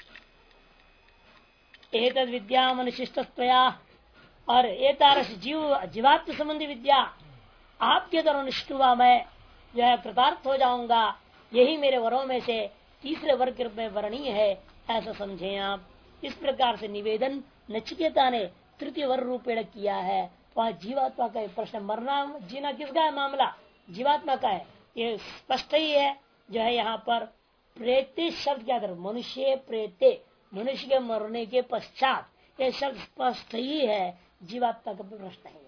एतद विद्या मनुशिष्टस्त्वया, और एतारस जीवात्म संबंधी विद्या आपके द्वारा निष्ठ हुआ, मैं जो है कृतार्थ हो जाऊंगा, यही मेरे वरों में से तीसरे वर्ग के रूप में वर्णीय है, ऐसा समझे आप। इस प्रकार से निवेदन नचिकेता ने तृतीय वर रूपेण किया है। वह जीवात्मा का प्रश्न, मरना जीना किसका है मामला? जीवात्मा का है, ये स्पष्ट ही है। जो है यहाँ पर प्रेते शब्द क्या कर, मनुष्य प्रेते, मनुष्य के मरने के पश्चात, ये शब्द स्पष्ट ही है, जीवात्मा का प्रश्न है,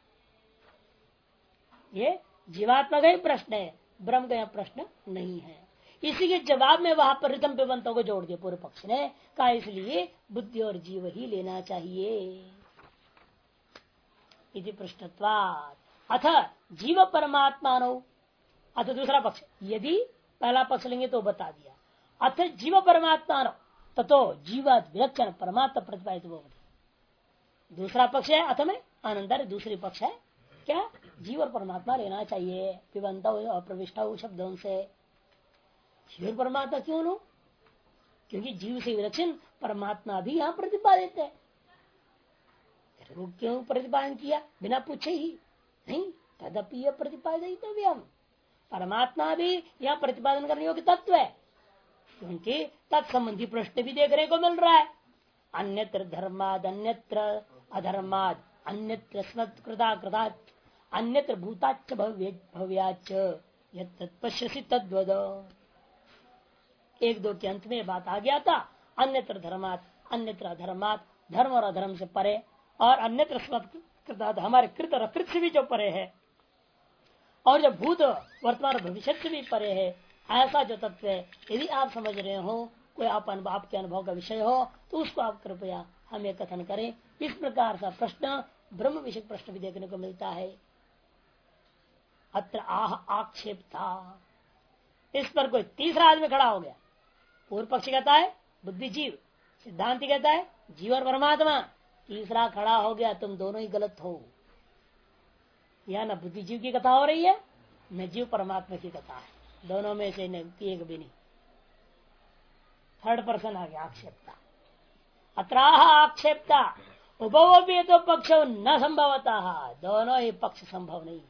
ये जीवात्मा का ही प्रश्न है, ब्रह्म का प्रश्न नहीं है। इसी के जवाब में वहां पर रितम पिबंतों को जोड़ दिया पूर्व पक्ष ने कहा, इसलिए बुद्धि और जीव ही लेना चाहिए। इति पृष्ठत्वात् अथ जीव परमात्मा नो, अथ दूसरा पक्ष, यदि पहला पक्ष लेंगे तो बता दिया, अथ जीव परमात्मा नो ततो जीवाद विलक्षण परमात्मा प्रतिपादित होगी। दूसरा पक्ष है अथ में अनंतर, दूसरी पक्ष है क्या, जीव और परमात्मा लेना चाहिए पिबंत और प्रविष्टा शब्दों से। जीव और परमात्मा क्यों लो? क्योंकि जीव से विलक्षण परमात्मा भी यहाँ प्रतिपादित है। क्यों प्रतिपादन किया बिना पूछे ही? नहीं, तदपि यह प्रतिपादितव्यम, परमात्मा भी यहाँ प्रतिपादन करने योग्य तत्व है, क्योंकि तत्संबंधी प्रश्न भी देखने को मिल रहा है। अन्यत्र धर्माद अन्यत्र अधर्माद अन्यत्र स्मत्कृता कृतात् अन्यत्र भूताच्च भव्याच्च यत्पश्यसि तद्वद। एक दो के अंत में बात आ गया था, अन्यत्र धर्मात अन्यत्र अधर्मात, धर्म और अधर्म से परे, और अन्यत्र स्मत्कृतात् हमारे कृत और अकृत से भी जो परे है, और जो भूत वर्तमान भविष्य से भी परे है, ऐसा जो तत्व है यदि आप समझ रहे हो, कोई आपके अनुभव का विषय हो, तो उसको आप कृपया हमें कथन करें। इस प्रकार का प्रश्न ब्रह्म विषय प्रश्न भी देखने को मिलता है। अत्र आक्षेप था, इस पर कोई तीसरा आदमी खड़ा हो गया। पूर्व पक्ष कहता है बुद्धि जीव, सिद्धांति कहता है जीव और परमात्मा, तीसरा खड़ा हो गया तुम दोनों ही गलत हो। यह न बुद्धि जीव की कथा हो रही है, न जीव परमात्मा की कथा है, दोनों में से एक भी नहीं। थर्ड पर्सन आ गया आक्षेपता। अत्राह आक्षेपता उभव भी तो पक्ष न संभवता, दोनों ही पक्ष संभव नहीं,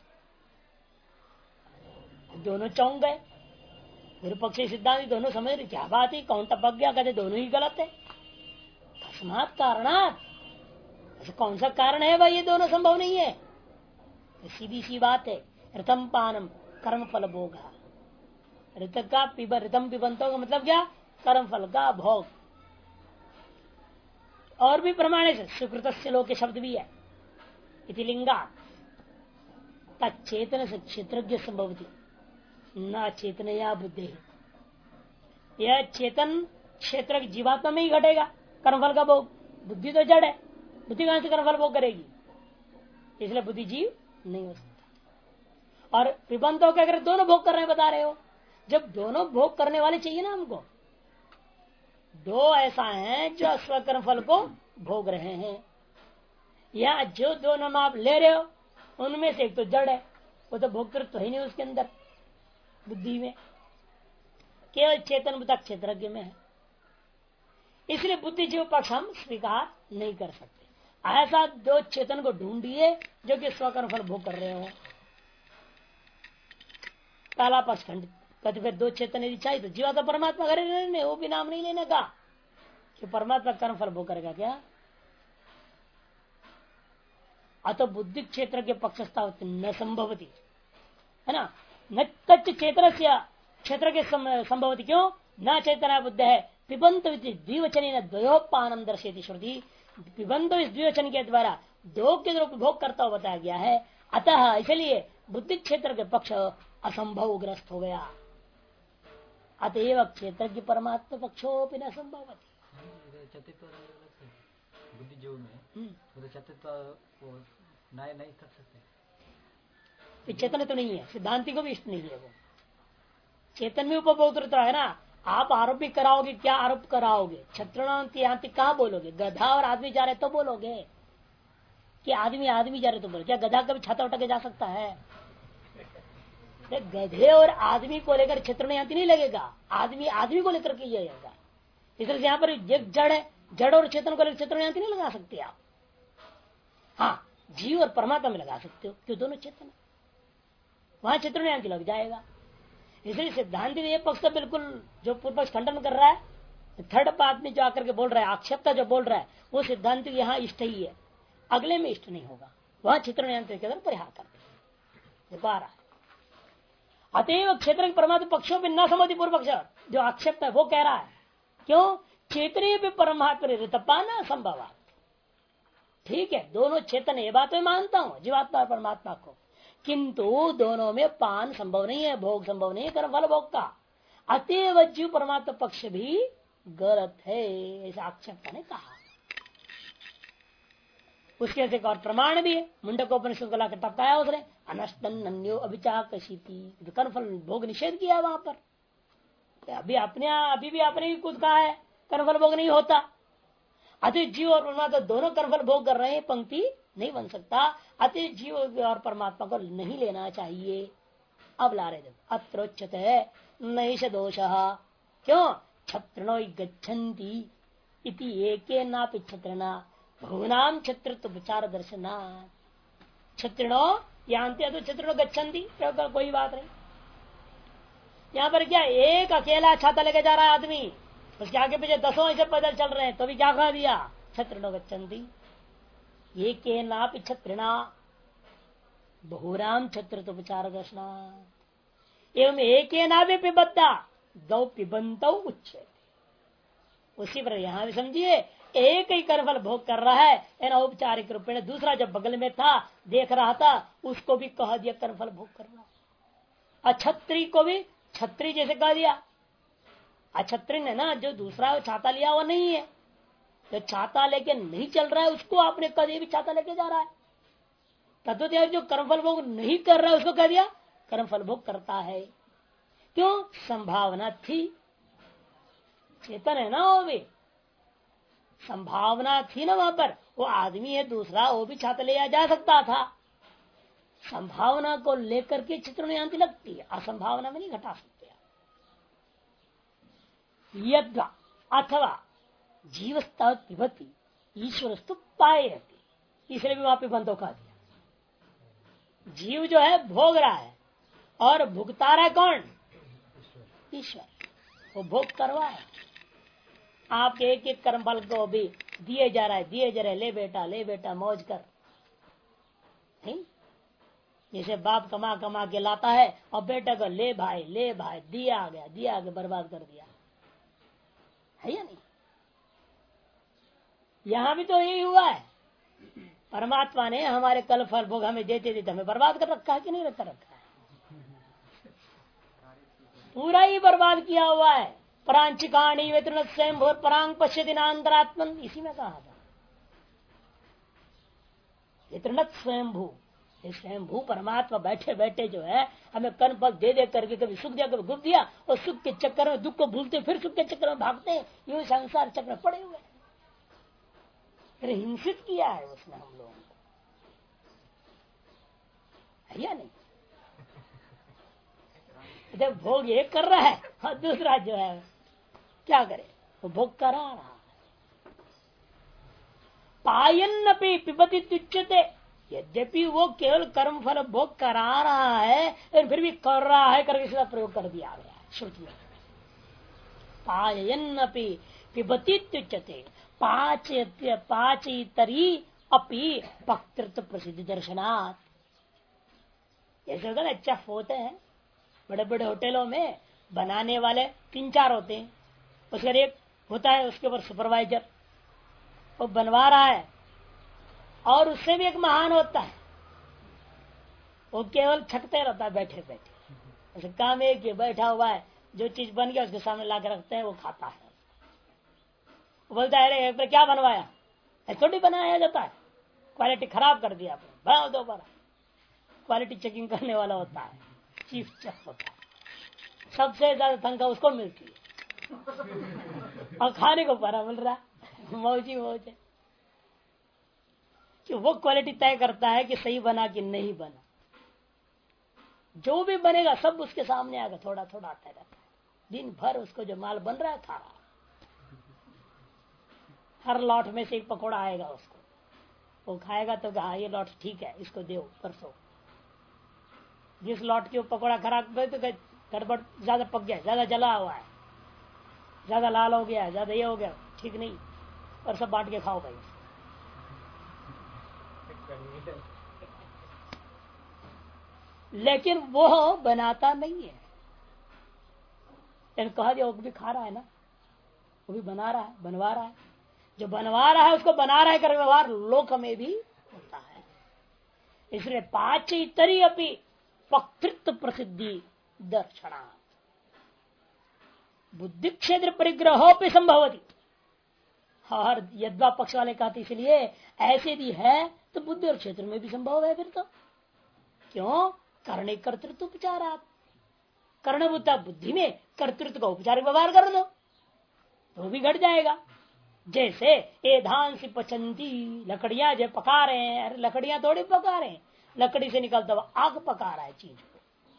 दोनों चौंक गए। फिर पक्षी सिद्धांत दोनों समझ रहे क्या बात है, कौन टपक गया, कहते दोनों ही गलत है। तस्मात् कारणात्, ऐसा कौन सा कारण है भाई ये दोनों संभव नहीं है? सीधी सी बात है, ऋतम पानम कर्म फल भोग, ऋत का ऋतम पिबंतों का मतलब क्या, कर्म फल का भोग। और भी प्रमाण से सुकृत लोक शब्द भी है, इति लिंगा तचेतन से क्षेत्रज्ञ संभवती न चेतन या बुद्धि। यह चेतन क्षेत्र जीवात्मा में ही घटेगा कर्मफल का भोग, बुद्धि तो जड़ है, बुद्धि कहां से कर्मफल भोग करेगी, इसलिए बुद्धि जीव नहीं हो सकता। और पिबंतों के अगर दोनों भोग कर रहे बता रहे हो, जब दोनों भोग करने वाले चाहिए ना हमको, दो ऐसा है जो स्वकर्म फल को भोग रहे हैं, या जो दो नाम आप ले रहे हो उनमें से एक तो जड़ है, वो तो भोगकृत तो है नहीं उसके अंदर बुद्धि में, केवल चेतन बुद्ध क्षेत्रज्ञ में है। इसलिए बुद्धि जीव पक्ष हम स्वीकार नहीं कर सकते। ऐसा दो चेतन को ढूंढिए जो कि स्वकर्म फल भोग कर रहे हो। पहला पक्ष खंडित। कहते फिर दो चेतन यदि चाहिए तो जीवा तो परमात्मा करे नहीं, वो भी नाम नहीं लेने का कि परमात्मा कर्म फल भोग करेगा क्या। अतः बुद्धि क्षेत्र के पक्षस्था न संभवती है ना, न तच्च चेतन से क्षेत्र के संभवती। क्यों न चेतना बुद्ध है पिबंत द्विवचन द्वयोपानम दर्शेती श्रुति। पिबंत इस द्विवचन के द्वारा दो के रूप भोग करता हुआ बताया गया है। अतः इसलिए बुद्धि क्षेत्र के पक्ष असंभव ग्रस्त हो गया। अतएव क्षेत्र की परमात्मा पक्षो न संभवती। बुद्धि जो में नहीं कर सकते, चेतन तो नहीं है, सिद्धांति को भी इष्ट नहीं है वो। चेतन में उपभोग है ना। आप आरोप भी कराओगे, क्या आरोप कराओगे? छत्रणांति कहाँ बोलोगे? गधा और आदमी जा रहे तो बोलोगे कि आदमी आदमी जा रहे तो बोलोगे। क्या गधा कभी छाता उठा के जा सकता है? गधे और आदमी को लेकर छत्रणांति नहीं लगेगा, आदमी आदमी को लेकर के जाएगा। इसलिए यहाँ पर जड़ है, जड़ और चेतन को लेकर छत्रणांति नहीं लगा सकते आप। हाँ, जीव और परमात्मा में लगा सकते हो, क्यों दोनों चेतन, वहां छत्रणांति लग जाएगा। इसलिए सिद्धांत ये पक्ष तो बिल्कुल जो पूर्व पक्ष खंडन कर रहा है, थर्ड पार्ट में जो आकर के बोल रहा है, आक्षेपता जो बोल रहा है, वो सिद्धांत यहाँ इष्ट ही है, अगले में इष्ट नहीं होगा। वह छत्रणांति के अंदर परिहार करते हैं। अतएव क्षेत्र के परमात्मा पक्षों में न समझी पूर्व पक्ष जो आक्षेपता है वो कह रहा है। क्यों? क्षेत्रीय भी परमात्मा ऋतपाना संभव। ठीक है, दोनों चेतन, ये बात मैं मानता हूं जीवात्मा और परमात्मा को, किंतु दोनों में पान संभव नहीं है, भोग संभव नहीं है, कर्म फल भोग का। अतएव जीव परमात्मा पक्ष भी गलत है, ऐसा आक्षेपता ने कहा। उसके एक और प्रमाण भी है, मुंडकोपनिषद को लाकर टपकाया उसने, अनष्टन नन्यो अभिचाकशीति, कर्म फल भोग निषेध किया वहां पर। अभी भी आपने भी खुद कहा है कर्मफल भोग नहीं होता। अति जीव और परमात्मा दोनों कर्मफल भोग कर रहे हैं, पंक्ति नहीं बन सकता। अति जीव और परमात्मा को नहीं लेना चाहिए। अब ला रहे थे अत्रोच्यते है नैष दोष। क्यों? छत्रणो गच्छन्ति इति एके नापि छत्रणा भूनाम छत्रित्व विचार दर्शना। छत्रणो यान्ति तो छत्रणो गच्छन्ति, कोई बात नहीं। यहाँ पर क्या एक अकेला छाता लेके जा रहा है आदमी, उसके आगे पीछे दसों ऐसे पैदल चल रहे हैं, तो भी क्या कहा दिया? छत्रणो गच्छन्ति ये के नापि छत्रिणा बहुराम छत्रोपचार दर्शना। एवं एक ना भी पिबद्धा गौ पिबंत उच्च। उसी पर यहां भी समझिए, एक ही कर्मफल भोग कर रहा है औपचारिक रूप में, दूसरा जब बगल में था देख रहा था उसको भी कह दिया कर्मफल भोग करना। अछत्री को भी छत्री जैसे कह दिया। अछत्री ने ना जो दूसरा छाता लिया वो नहीं है, जो छाता लेके नहीं चल रहा है उसको आपने कह दिया भी छाता लेके जा रहा है। तत्व जो कर्मफल भोग नहीं कर रहा है उसको कह दिया कर्मफल भोग करता है। क्यों? संभावना थी, चेतन है ना, वो भी संभावना थी ना वहां पर। वो आदमी है दूसरा, वो भी छाता ले जा सकता था। संभावना को लेकर के चित्र में शांति लगती है, असंभावना में नहीं घटा सकते। यद्वा अथवा जीवस्तावत पिबती ईश्वरस्तु पायति, इसलिए भी वहां पे बंधो कहा दिया। जीव जो है भोग रहा है और भुगता रहा है कौन? ईश्वर। वो भोग करवा है। आप एक एक कर्म फल को भी दिए जा रहा है, दिए जा रहे, ले बेटा मौज कर। नहीं, जैसे बाप कमा कमा के लाता है और बेटा को ले भाई दिया गया बर्बाद कर दिया है या नहीं? यहां भी तो यही हुआ है। परमात्मा ने हमारे कल फल भोग हमें देते देते हमें बर्बाद कर रखा है कि नहीं रखा है? पूरा ही बर्बाद किया हुआ है। परांचिकाणी वेतन स्वयं भोर परांग पश्यति नान्तरात्मन, इसी में कहा था वेतन स्वयं भू। स्वयं भू परमात्मा बैठे बैठे जो है हमें कर्म फल दे दे करके कभी सुख दिया कभी दुख दिया, और सुख के चक्कर में दुख को भूलते फिर सुख के चक्कर में भागते हैं। ये संसार चक्र में पड़े हुए हैं। फिर हिंसित किया है उसने हम लोगों को, है या नहीं? जब भोग एक कर रहा है और दूसरा जो है क्या करे, वो भोग करा रहा है। पायन्नपि पिबति तुच्यते, यद्यपि वो केवल कर्म फल भोग करा रहा है लेकिन फिर भी कर रहा है करके इसका प्रयोग कर दिया गया श्रुति में। पायन्नपि पिबति तुच्यते पाचयितरी अपि पक्तृत्व प्रसिद्धि दर्शनात्। जैसे होगा ना चेफ होते हैं बड़े बड़े होटलों में, बनाने वाले 3-4 होते हैं, उसका एक होता है उसके ऊपर सुपरवाइजर, वो बनवा रहा है, और उससे भी एक महान होता है, वो केवल छकते रहता है बैठे बैठे। ऐसे काम है कि बैठा हुआ है, जो चीज बन गया उसके सामने ला के रखते हैं, वो खाता है। वो बोलता है अरे क्या बनवाया, ऐसा नहीं बनाया जाता है, क्वालिटी खराब कर दिया आपने, बनाओ दोबारा। क्वालिटी चेकिंग करने वाला होता है, चीफ शेफ होता है, सबसे ज्यादा तनख्वाह उसको मिलती है और खाने को बड़ा मिल रहा है, मौजी मौज है कि वो क्वालिटी तय करता है कि सही बना कि नहीं बना। जो भी बनेगा सब उसके सामने आएगा, थोड़ा थोड़ा आता रहता है, दिन भर उसको जो माल बन रहा है खा रहा है। हर लॉट में से एक पकौड़ा आएगा उसको, वो खाएगा तो हाँ ये लॉट ठीक है, इसको दो परसों। जिस लॉट के पकौड़ा खराब गए तो गड़बड़, ज्यादा पक गया, ज्यादा जला हुआ है, ज्यादा लाल हो गया, ज्यादा ये हो गया, ठीक नहीं, और सब बांट के खाओ भाई। लेकिन वो बनाता नहीं है, लेकिन कहा दिया वो भी खा रहा है ना, वो भी बना रहा है, बनवा रहा है। जो बनवा रहा है उसको बना रहा है कर व्यवहार लोक में भी होता है। इसलिए पाचयितरी अपि पक्तृत्व प्रसिद्धि दर्शना बुद्धि क्षेत्र परिग्रहोपि संभवती। और यद्वा पक्ष वाले कहते इसलिए ऐसे यदि है तो बुद्धि और क्षेत्र में भी संभव है। फिर तो क्यों, करने कर्तृत्व उपचारात, कर्णभूता बुद्धि में कर्तृत्व का उपचारिक व्यवहार कर दो तो भी घट जाएगा। जैसे ए धान सी पचंती, लकड़ियां जो पका रहे हैं, अरे लकड़ियां थोड़ी पका रहे हैं, लकड़ी से निकलता हुआ आग पका रहा है चीज को।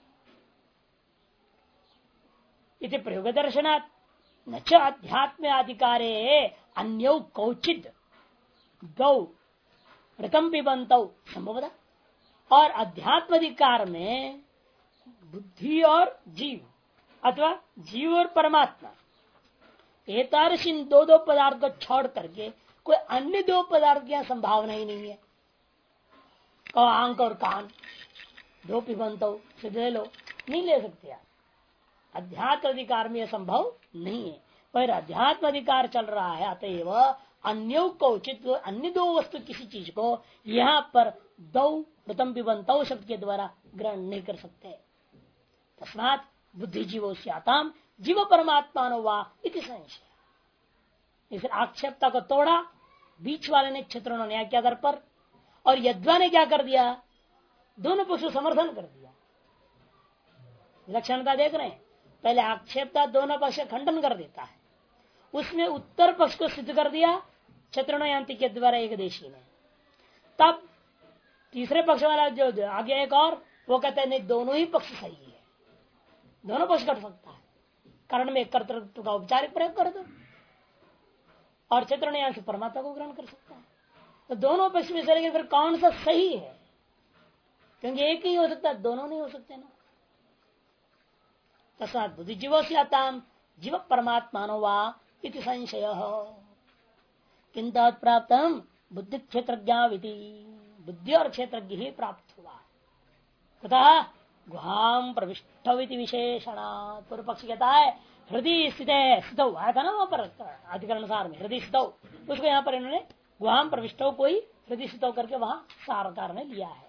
इति प्रयोग दर्शनात् न च अध्यात्म अधिकारे अन्यो कौचिद गौ रतम पिबंत संभवता। और अध्यात्म अधिकार में बुद्धि और जीव अथवा जीव और परमात्मा एतादृश इन दो पदार्थ को छोड़ करके कोई अन्य 2 पदार्थ की संभावना ही नहीं है। आंख और कान 2 पिबंत ले लो, नहीं ले सकते आप। अध्यात्म अधिकार में यह संभव नहीं है, पर अध्यात्म अधिकार चल रहा है, अतएव अन्यों को उचित अन्य 2 वस्तु किसी चीज को यहाँ पर 2 प्रथम पिबंत शब्द के द्वारा ग्रहण नहीं कर सकते। तस्मात् बुद्धि जीवो स्याताम जीव परमात्मा वा इति संशय। इस आक्षेपता को तोड़ा बीच वाले ने क्षेत्रों ने क्या आधार पर, और यद्वा ने क्या कर दिया, दोनों पक्षों समर्थन कर दिया। विलक्षणता देख रहे हैं, पहले आक्षेपता दोनों पक्ष खंडन कर देता है, उसमें उत्तर पक्ष को सिद्ध कर दिया क्षेत्रणयांति के द्वारा एक देशी ने। तब तीसरे पक्ष वाला जो आगे एक और वो कहते हैं नहीं दोनों ही पक्ष सही है, दोनों पक्ष कर सकता है, कारण में कर्तृत्व का औपचारिक प्रयोग कर दो और क्षेत्रणयान से परमात्मा को ग्रहण कर सकता है। तो दोनों पक्ष में से लेकिन फिर कौन सा सही है, क्योंकि एक ही हो सकता है, दोनों नहीं हो सकते ना। तस्मात् बुद्धि जीवो स्याताम जीव परमात्मानो वा इति संशय किंतु प्राप्त बुद्धि क्षेत्र बुद्धि और क्षेत्र ही प्राप्त हुआ। तथा गुहाम प्रविष्ट विशेषणा, पूर्व पक्ष कहता है हृदय स्थित आया था ना वहां पर अधिकरण सार में हृदय स्थित, उसको यहाँ पर इन्होंने गुहाम प्रविष्टो को ही हृदय स्थित करके वहां सारकार ने लिया है।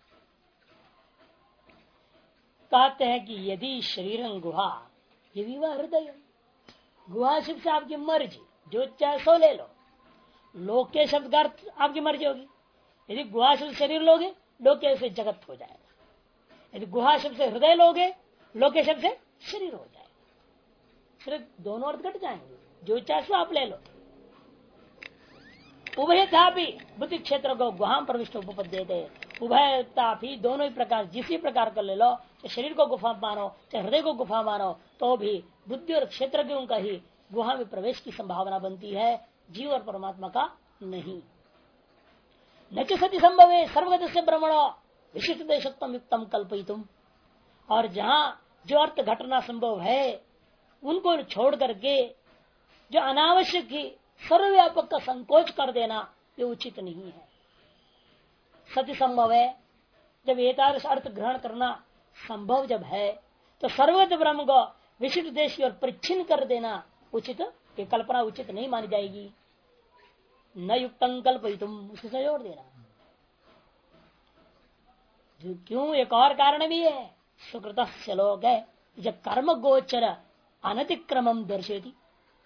कहते हैं कि यदि शरीर गुहा यदि वह हृदय, गुहा शब्द से आपकी मर्जी, जो चाहे सो ले लो, लोके शब्द का अर्थ आपकी मर्जी होगी। यदि गुहा शब्द शरीर लोगे लोके से जगत हो जाएगा, यदि गुहा शब्द से हृदय लोगे लोके शब्द से शरीर हो जाएगा, सिर्फ दोनों अर्थ घट जाएंगे, जो चाहे सो आप ले लो। उभय था भी बुद्धि क्षेत्र को गुहाम प्रविष्ट उपपद्य थे, उभयता भी दोनों ही प्रकार जिसी प्रकार कर ले लो, चाहे शरीर को गुफा मानो चाहे हृदय को गुफा मानो, तो भी बुद्धि और क्षेत्र के उनका ही गुहा में प्रवेश की संभावना बनती है, जीव और परमात्मा का नहीं। न कि सती संभव है सर्वगत से ब्रह्मण विशिष्ट देशत्म युक्तम कल्पयितुम। और जहां जो अर्थ घटना संभव है उनको छोड़ करके जो अनावश्यक ही सर्वव्यापक का संकोच कर देना ये उचित नहीं है। सत्य संभव है जब एकादश अर्थ ग्रहण करना संभव जब है तो सर्वगत ब्रह्म को विशिष्ट देश की ओर परिच्छिन्न कर देना उचित, ये कल्पना उचित नहीं मानी जाएगी। न युक्तं कल्पयितुम उसके साथ जोड़ देना। जो क्यों एक और कारण भी है, सुकृत श्लोक है जब कर्म गोचर अनतिक्रमम दर्शेती।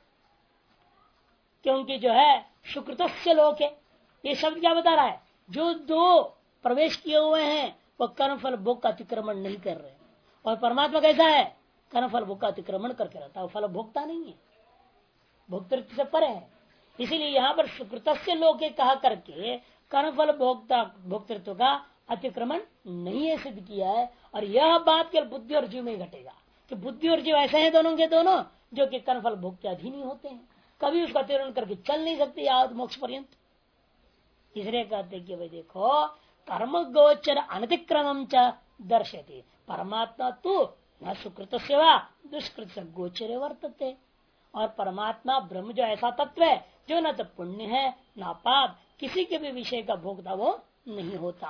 क्योंकि जो है सुकृत लोक है, ये शब्द क्या बता रहा है, जो दो प्रवेश किए हुए हैं वह कर्मफल भोग का अतिक्रमण नहीं कर रहे। और परमात्मा कैसा है, कर्मफल भोग का अतिक्रमण करके रहता है, फल भोगता नहीं है, भोक्तृत्व से परे है। इसीलिए यहाँ पर सुकृत लोके कहा करके कर्मफल भोक्तृत्व का अतिक्रमण नहीं है सिद्ध किया है। और यह बात केवल बुद्धि और जीव में घटेगा कि बुद्धि और जीव ऐसे हैं दोनों के दोनों जो कि कर्मफल भोग के अधीन ही होते हैं, कभी उसका अतिक्रमण करके चल नहीं सकते याद मोक्ष पर्यंत। इसलिए कहते कि भाई देखो कर्म गोचर अनतिक्रमम च दर्शते, परमात्मा तो न सुकृत सेवा दुष्कृत से गोचर वर्तते। और परमात्मा ब्रह्म जो ऐसा तत्व है जो न तो पुण्य है न पाप, किसी के भी विषय का भोगता वो नहीं होता।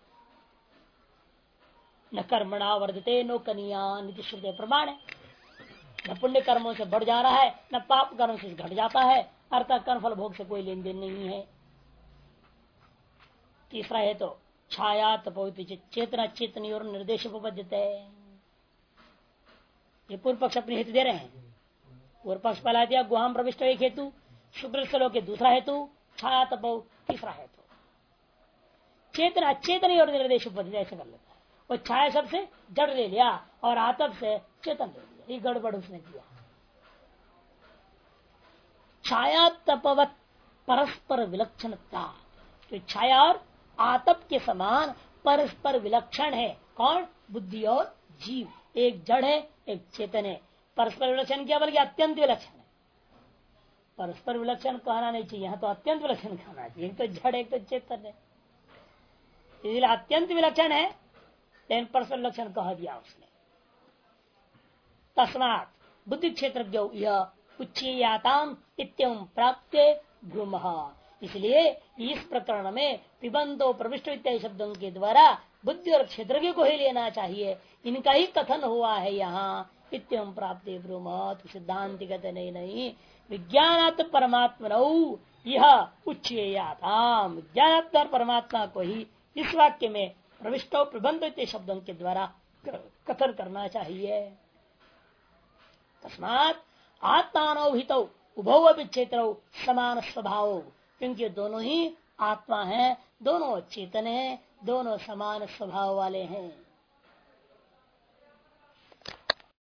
न कर्मणा वर्धते नो कनियान श्रुति प्रमाण है। न पुण्य कर्मों से बढ़ जा रहा है न पाप कर्मों से घट जाता है, अर्थात कर्मफल भोग से कोई लेन देन नहीं है। तीसरा है तो छाया तपोवित चेतना चेतनी और निर्देश उपपद्यते। ये पूर्व पक्ष अपनी हेतु दे रहे हैं। पूर्व पक्ष पहला दिया गुहाम प्रविष्ट एक हेतु, शुक्र श्लोक के दूसरा हेतु, छाया तपो तीसरा हेतु, चेतना चेतनी और निर्देश उपपद्यते ऐसे कर लेता है। वो छाया सबसे जड़ ले लिया और आतप से चेतन ले लिया, ये गड़बड़ उसने किया। छाया तपवत परस्पर विलक्षणता, तो छाया और आतप के समान परस्पर विलक्षण है। कौन, बुद्धि और जीव, एक जड़ है एक चेतन है। परस्पर विलक्षण क्या, बल्कि अत्यंत विलक्षण है। परस्पर विलक्षण कहना नहीं चाहिए, यहाँ तो अत्यंत विलक्षण कहना चाहिए। एक तो जड़ एक तो चेतन है, इसलिए अत्यंत विलक्षण है लेकिन परस्पर विलक्षण कह दिया उसने। तस्मात् बुद्धि क्षेत्र उच्चेयाताम इत्यं प्राप्ते भ्रूम, इसलिए इस प्रकरण में पिबंधो प्रविष्ट इत्यादि शब्दों के द्वारा बुद्धि और क्षेत्र को ही लेना चाहिए, इनका ही कथन हुआ है यहाँ। इत्यं प्राप्ते भ्रूम, सिद्धांत गत नहीं विज्ञानात् परमात्मा यह उच्चेयाताम, विज्ञानात्म परमात्मा को ही इस वाक्य में प्रविष्टो प्रबंध इत्यादि शब्दों के द्वारा कथन करना चाहिए। तस्मात् आत्मानो हितौ उभौ क्षेत्र समान स्वभाव, क्योंकि दोनों ही आत्मा है, दोनों चेतन है, दोनों समान स्वभाव वाले हैं।